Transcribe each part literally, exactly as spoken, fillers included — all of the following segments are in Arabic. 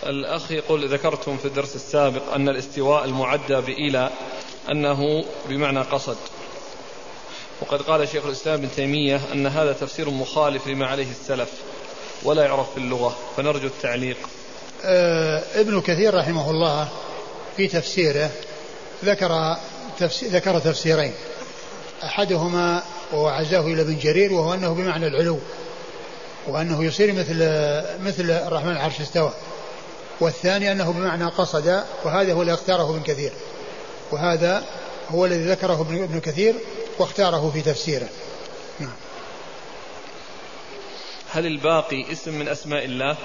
الأخ يقول ذكرتم في الدرس السابق أن الاستواء المعدى بإلى أنه بمعنى قصد، وقد قال شيخ الإسلام ابن تيمية أن هذا تفسير مخالف لما عليه السلف ولا يعرف في اللغة، فنرجو التعليق. آه ابن كثير رحمه الله في تفسيره ذكر تفسير ذكر تفسيرين، أحدهما وعزاه إلى ابن جرير وهو أنه بمعنى العلو وأنه يصير مثل مثل الرحمن العرش استوى، والثاني أنه بمعنى قصد، وهذا هو الذي اختاره ابن كثير، وهذا هو الذي ذكره ابن كثير واختاره في تفسيره. نعم. هل الباقي اسم من أسماء الله؟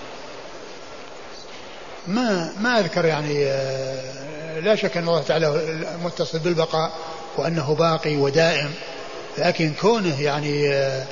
ما ما أذكر يعني، لا شك أن الله تعالى متصل بالبقاء وأنه باقي ودائم، لكن كونه يعني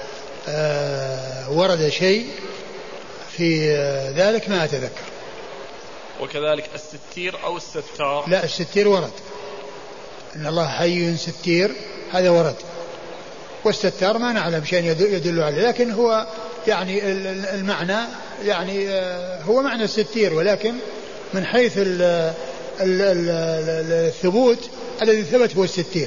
ورد شيء في ذلك ما أتذكر. وكذلك الستير أو الستار؟ لا، الستير ورد، إن الله حي ستير هذا ورد، والستار ما نعلم شيء يدل عليه، لكن هو يعني المعنى يعني هو معنى الستير، ولكن من حيث الثبوت الذي ثبت هو الستير.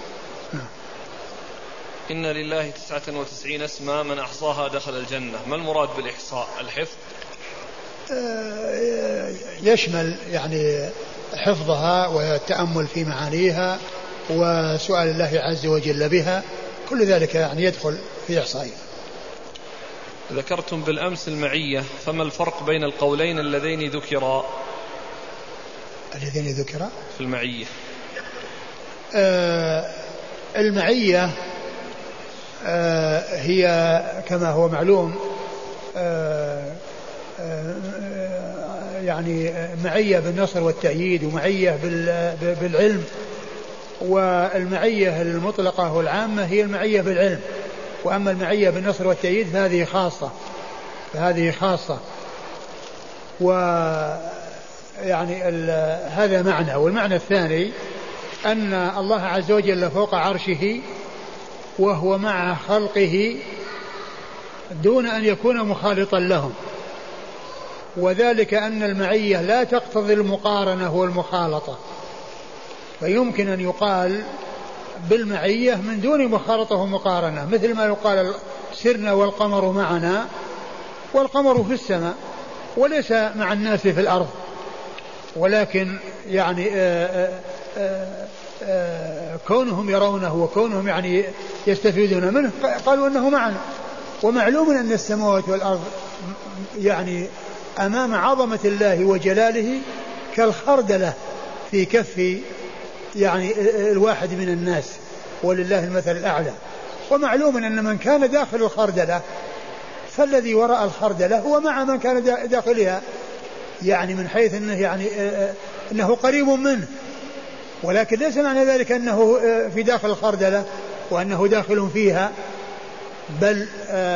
إن لله تسعة وتسعين اسما من أحصاها دخل الجنة، ما المراد بالإحصاء؟ الحفظ؟ يشمل يعني حفظها والتأمل في معانيها وسؤال الله عز وجل بها، كل ذلك يعني يدخل في إحصائها. ذكرتم بالأمس المعية، فما الفرق بين القولين اللذين ذكرا؟ الذين ذكرا في المعية. آه المعية آه هي كما هو معلوم آه آه يعني معية بالنصر والتأييد، ومعية بالعلم، والمعية المطلقة والعامة هي المعية بالعلم، وأما المعية بالنصر والتأييد فهذه خاصة فهذه خاصة ويعني هذا معنى. والمعنى الثاني أن الله عز وجل فوق عرشه وهو مع خلقه دون أن يكون مخالطا لهم، وذلك أن المعية لا تقتضي المقارنة والمخالطة، فيمكن أن يقال بالمعية من دون مخالطة ومقارنة، مثل ما يقال سرنا والقمر معنا، والقمر في السماء وليس مع الناس في الأرض، ولكن يعني آآ آآ آآ كونهم يرونه وكونهم يعني يستفيدون منه قالوا أنه معنا. ومعلوم أن السماوات والأرض يعني أمام عظمة الله وجلاله كالخردلة في كف يعني الواحد من الناس، ولله المثل الأعلى. ومعلوم أن من كان داخل الخردلة فالذي وراء الخردلة هو مع من كان داخلها، يعني من حيث أنه يعني أنه قريب منه، ولكن ليس معنى ذلك أنه في داخل الخردلة وأنه داخل فيها، بل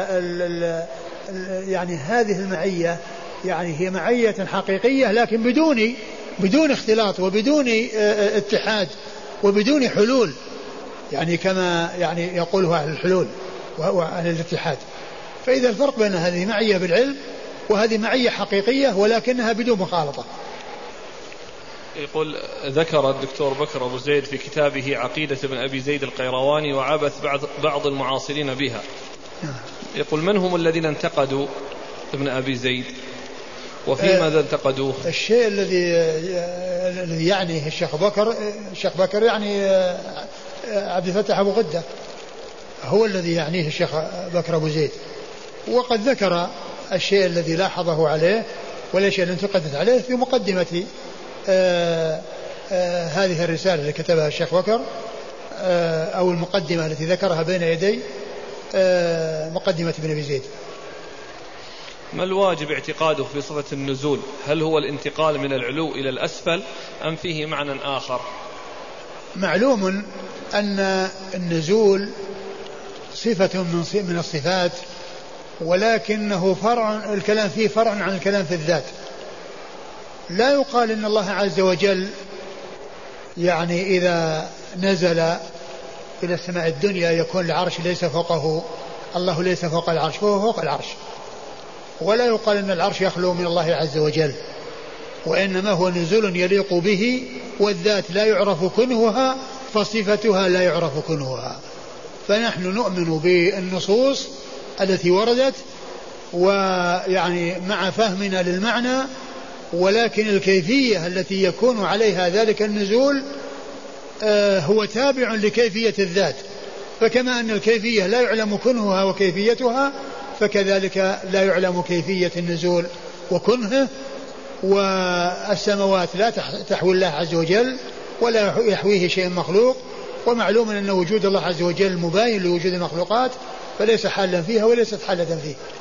يعني هذه المعية يعني هي معية حقيقية، لكن بدون بدون اختلاط وبدون اتحاد وبدون حلول، يعني كما يعني يقوله أهل الحلول وأهل الاتحاد. فإذا الفرق بين هذه معية بالعلم وهذه معية حقيقية ولكنها بدون مخالطة. يقول ذكر الدكتور بكر أبو زيد في كتابه عقيدة ابن أبي زيد القيرواني وعبث بعض, بعض المعاصرين بها، يقول من هم الذين انتقدوا ابن أبي زيد وفي ماذا انتقدوه؟ الشيء الذي الذي يعنيه الشيخ بكر الشيخ بكر يعني عبد الفتاح أبو غدة، هو الذي يعنيه الشيخ بكر أبو زيد، وقد ذكر الشيء الذي لاحظه عليه والشيء الذي انتقدت عليه في مقدمة آآ آآ هذه الرسالة اللي كتبها الشيخ بكر، أو المقدمة التي ذكرها بين يدي مقدمة ابن أبي زيد. ما الواجب اعتقاده في صفة النزول؟ هل هو الانتقال من العلو إلى الأسفل أم فيه معنى آخر؟ معلوم أن النزول صفة من الصفات، ولكنه فرع، الكلام فيه فرع عن الكلام في الذات. لا يقال إن الله عز وجل يعني إذا نزل إلى السماء الدنيا يكون العرش ليس فوقه، الله ليس فوق العرش، فهو فوق العرش. ولا يقال إن العرش يخلو من الله عز وجل، وإنما هو نزول يليق به، والذات لا يعرف كنهها فصفتها لا يعرف كنهها. فنحن نؤمن بالنصوص التي وردت ويعني مع فهمنا للمعنى، ولكن الكيفية التي يكون عليها ذلك النزول آه هو تابع لكيفية الذات. فكما أن الكيفية لا يعلم كنهها وكيفيتها، فكذلك لا يعلم كيفية النزول وكنهه. والسماوات لا تحوي الله عز وجل ولا يحويه شيء مخلوق، ومعلوم أن وجود الله عز وجل مباين لوجود المخلوقات، فليس حالا فيها وليست حالة فيه.